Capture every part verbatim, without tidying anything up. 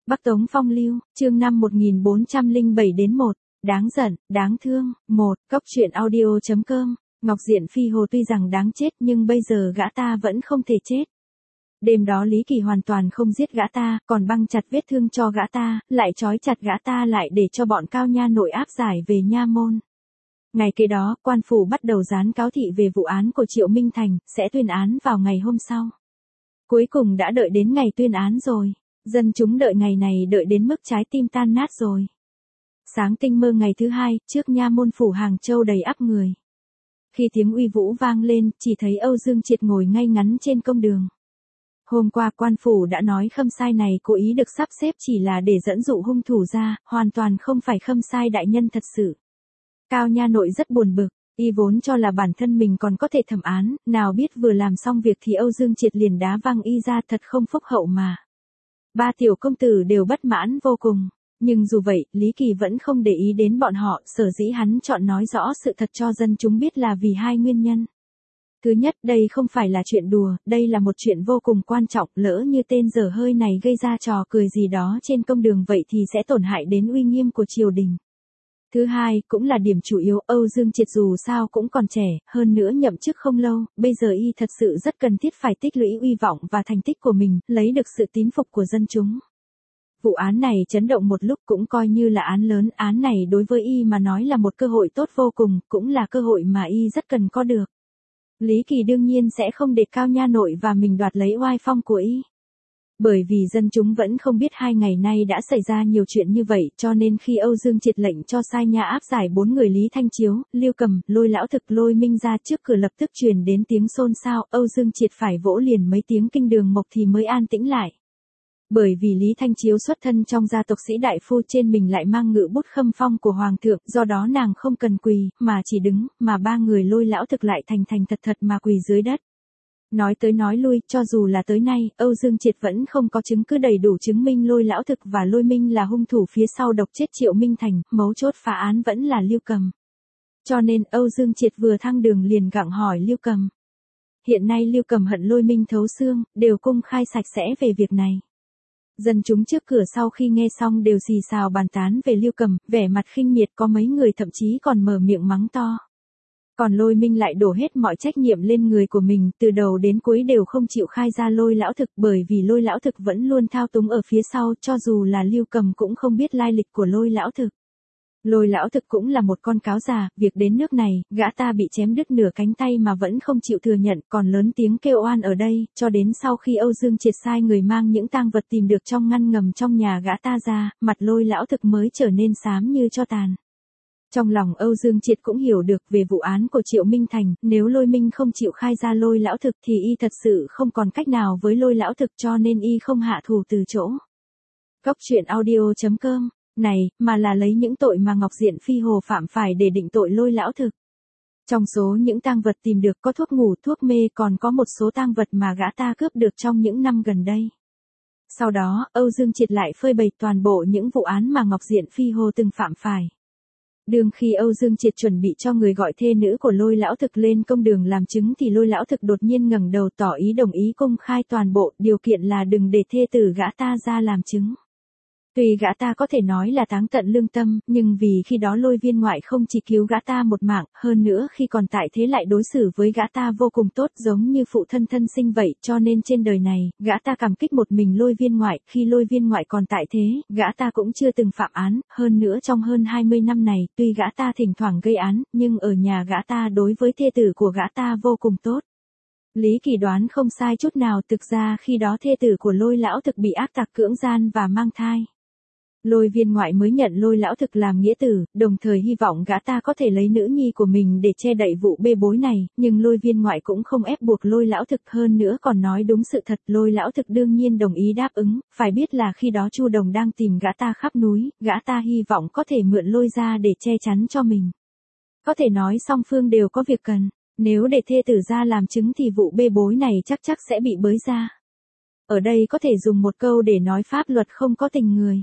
Bắc Tống Phong Lưu, chương năm một nghìn bốn trăm lẻ bảy đến một, đáng giận, đáng thương, một, cốc truyện audio.com, Ngọc Diện Phi Hồ tuy rằng đáng chết nhưng bây giờ gã ta vẫn không thể chết. Đêm đó Lý Kỳ hoàn toàn không giết gã ta, còn băng chặt vết thương cho gã ta, lại trói chặt gã ta lại để cho bọn cao nha nội áp giải về nha môn. Ngày kế đó, quan phủ bắt đầu dán cáo thị về vụ án của Triệu Minh Thành, sẽ tuyên án vào ngày hôm sau. Cuối cùng đã đợi đến ngày tuyên án rồi. Dân chúng đợi ngày này đợi đến mức trái tim tan nát rồi. Sáng tinh mơ ngày thứ hai, trước nha môn phủ Hàng Châu đầy ắp người. Khi tiếng uy vũ vang lên, chỉ thấy Âu Dương Triệt ngồi ngay ngắn trên công đường. Hôm qua quan phủ đã nói Khâm Sai này cố ý được sắp xếp chỉ là để dẫn dụ hung thủ ra, hoàn toàn không phải Khâm Sai đại nhân thật sự. Cao nha nội rất buồn bực, y vốn cho là bản thân mình còn có thể thẩm án, nào biết vừa làm xong việc thì Âu Dương Triệt liền đá văng y ra, thật không phúc hậu mà. Ba tiểu công tử đều bất mãn vô cùng, nhưng dù vậy, Lý Kỳ vẫn không để ý đến bọn họ, sở dĩ hắn chọn nói rõ sự thật cho dân chúng biết là vì hai nguyên nhân. Thứ nhất, đây không phải là chuyện đùa, đây là một chuyện vô cùng quan trọng, lỡ như tên dở hơi này gây ra trò cười gì đó trên công đường vậy thì sẽ tổn hại đến uy nghiêm của triều đình. Thứ hai, cũng là điểm chủ yếu, Âu Dương Triệt dù sao cũng còn trẻ, hơn nữa nhậm chức không lâu, bây giờ y thật sự rất cần thiết phải tích lũy uy vọng và thành tích của mình, lấy được sự tín phục của dân chúng. Vụ án này chấn động một lúc cũng coi như là án lớn, án này đối với y mà nói là một cơ hội tốt vô cùng, cũng là cơ hội mà y rất cần có được. Lý Kỳ đương nhiên sẽ không để cao nha nội và mình đoạt lấy oai phong của y. Bởi vì dân chúng vẫn không biết hai ngày nay đã xảy ra nhiều chuyện như vậy, cho nên khi Âu Dương Triệt lệnh cho sai nha áp giải bốn người Lý Thanh Chiếu, Lưu Cầm, Lôi Lão Thực, Lôi Minh ra trước cửa lập tức truyền đến tiếng xôn xao, Âu Dương Triệt phải vỗ liền mấy tiếng kinh đường mộc thì mới an tĩnh lại. Bởi vì Lý Thanh Chiếu xuất thân trong gia tộc sĩ đại phu, trên mình lại mang ngự bút khâm phong của hoàng thượng, do đó nàng không cần quỳ, mà chỉ đứng, mà ba người Lôi Lão Thực lại thành thành thật thật mà quỳ dưới đất. Nói tới nói lui, cho dù là tới nay, Âu Dương Triệt vẫn không có chứng cứ đầy đủ chứng minh Lôi Lão Thực và Lôi Minh là hung thủ phía sau độc chết Triệu Minh Thành, mấu chốt phá án vẫn là Lưu Cầm. Cho nên Âu Dương Triệt vừa thăng đường liền gặng hỏi Lưu Cầm. Hiện nay Lưu Cầm hận Lôi Minh thấu xương, đều công khai sạch sẽ về việc này. Dân chúng trước cửa sau khi nghe xong đều xì xào bàn tán về Lưu Cầm, vẻ mặt khinh miệt, có mấy người thậm chí còn mở miệng mắng to. Còn Lôi Minh lại đổ hết mọi trách nhiệm lên người của mình, từ đầu đến cuối đều không chịu khai ra Lôi Lão Thực, bởi vì Lôi Lão Thực vẫn luôn thao túng ở phía sau, cho dù là Lưu Cầm cũng không biết lai lịch của Lôi Lão Thực. Lôi Lão Thực cũng là một con cáo già, việc đến nước này, gã ta bị chém đứt nửa cánh tay mà vẫn không chịu thừa nhận, còn lớn tiếng kêu oan ở đây, cho đến sau khi Âu Dương Triệt sai người mang những tang vật tìm được trong ngăn ngầm trong nhà gã ta ra, mặt Lôi Lão Thực mới trở nên xám như tro tàn. Trong lòng Âu Dương Triệt cũng hiểu được về vụ án của Triệu Minh Thành, nếu Lôi Minh không chịu khai ra Lôi Lão Thực thì y thật sự không còn cách nào với Lôi Lão Thực, cho nên y không hạ thủ từ chỗ. Cốc truyện audio.com này, mà là lấy những tội mà Ngọc Diện Phi Hồ phạm phải để định tội Lôi Lão Thực. Trong số những tang vật tìm được có thuốc ngủ, thuốc mê, còn có một số tang vật mà gã ta cướp được trong những năm gần đây. Sau đó, Âu Dương Triệt lại phơi bày toàn bộ những vụ án mà Ngọc Diện Phi Hồ từng phạm phải. Đường khi Âu Dương Triệt chuẩn bị cho người gọi thê nữ của Lôi Lão Thực lên công đường làm chứng thì Lôi Lão Thực đột nhiên ngẩng đầu tỏ ý đồng ý công khai toàn bộ, điều kiện là đừng để thê tử gã ta ra làm chứng. Tuy gã ta có thể nói là táng tận lương tâm, nhưng vì khi đó Lôi Viên Ngoại không chỉ cứu gã ta một mạng, hơn nữa khi còn tại thế lại đối xử với gã ta vô cùng tốt, giống như phụ thân thân sinh vậy, cho nên trên đời này, gã ta cảm kích một mình Lôi Viên Ngoại, khi Lôi Viên Ngoại còn tại thế, gã ta cũng chưa từng phạm án, hơn nữa trong hơn hai mươi năm này, tuy gã ta thỉnh thoảng gây án, nhưng ở nhà gã ta đối với thê tử của gã ta vô cùng tốt. Lý Kỳ đoán không sai chút nào, thực ra khi đó thê tử của Lôi Lão Thực bị ác tặc cưỡng gian và mang thai. Lôi Viên Ngoại mới nhận Lôi Lão Thực làm nghĩa tử, đồng thời hy vọng gã ta có thể lấy nữ nhi của mình để che đậy vụ bê bối này, nhưng Lôi Viên Ngoại cũng không ép buộc Lôi Lão Thực, hơn nữa còn nói đúng sự thật. Lôi Lão Thực đương nhiên đồng ý đáp ứng, phải biết là khi đó Chu Đồng đang tìm gã ta khắp núi, gã ta hy vọng có thể mượn Lôi ra để che chắn cho mình. Có thể nói song phương đều có việc cần, nếu để thê tử ra làm chứng thì vụ bê bối này chắc chắc sẽ bị bới ra. Ở đây có thể dùng một câu để nói pháp luật không có tình người.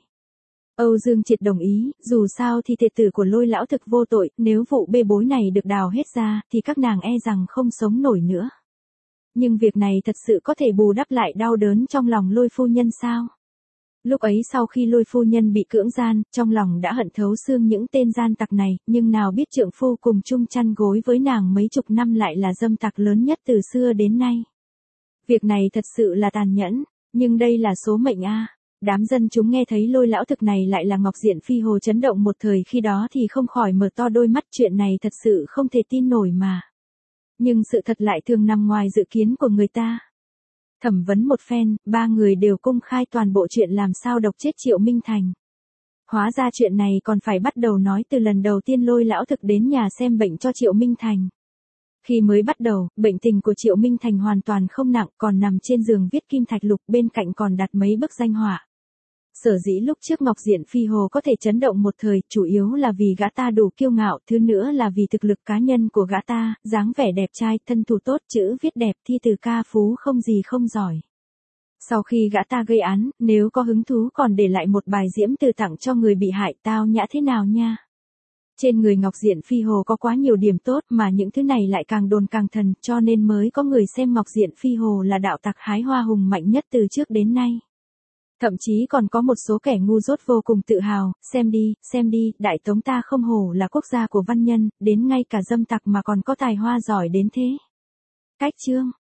Âu Dương Triệt đồng ý, dù sao thì thê tử của Lôi Lão Thực vô tội, nếu vụ bê bối này được đào hết ra, thì các nàng e rằng không sống nổi nữa. Nhưng việc này thật sự có thể bù đắp lại đau đớn trong lòng Lôi phu nhân sao? Lúc ấy sau khi Lôi phu nhân bị cưỡng gian, trong lòng đã hận thấu xương những tên gian tặc này, nhưng nào biết trượng phu cùng chung chăn gối với nàng mấy chục năm lại là dâm tặc lớn nhất từ xưa đến nay. Việc này thật sự là tàn nhẫn, nhưng đây là số mệnh a. Đám dân chúng nghe thấy Lôi lão thực này lại là Ngọc Diện Phi Hồ chấn động một thời khi đó thì không khỏi mở to đôi mắt, chuyện này thật sự không thể tin nổi mà. Nhưng sự thật lại thường nằm ngoài dự kiến của người ta. Thẩm vấn một phen, ba người đều công khai toàn bộ chuyện làm sao độc chết Triệu Minh Thành. Hóa ra chuyện này còn phải bắt đầu nói từ lần đầu tiên Lôi lão thực đến nhà xem bệnh cho Triệu Minh Thành. Khi mới bắt đầu, bệnh tình của Triệu Minh Thành hoàn toàn không nặng, còn nằm trên giường viết kim thạch lục, bên cạnh còn đặt mấy bức danh họa. Sở dĩ lúc trước Ngọc Diện Phi Hồ có thể chấn động một thời, chủ yếu là vì gã ta đủ kiêu ngạo, thứ nữa là vì thực lực cá nhân của gã ta, dáng vẻ đẹp trai, thân thủ tốt, chữ viết đẹp, thi từ ca phú không gì không giỏi. Sau khi gã ta gây án, nếu có hứng thú còn để lại một bài diễm từ tặng cho người bị hại, tao nhã thế nào nha. Trên người Ngọc Diện Phi Hồ có quá nhiều điểm tốt mà những thứ này lại càng đồn càng thần, cho nên mới có người xem Ngọc Diện Phi Hồ là đạo tặc hái hoa hùng mạnh nhất từ trước đến nay. Thậm chí còn có một số kẻ ngu dốt vô cùng tự hào, xem đi, xem đi, Đại Tống ta không hổ là quốc gia của văn nhân, đến ngay cả dâm tặc mà còn có tài hoa giỏi đến thế. Cách chương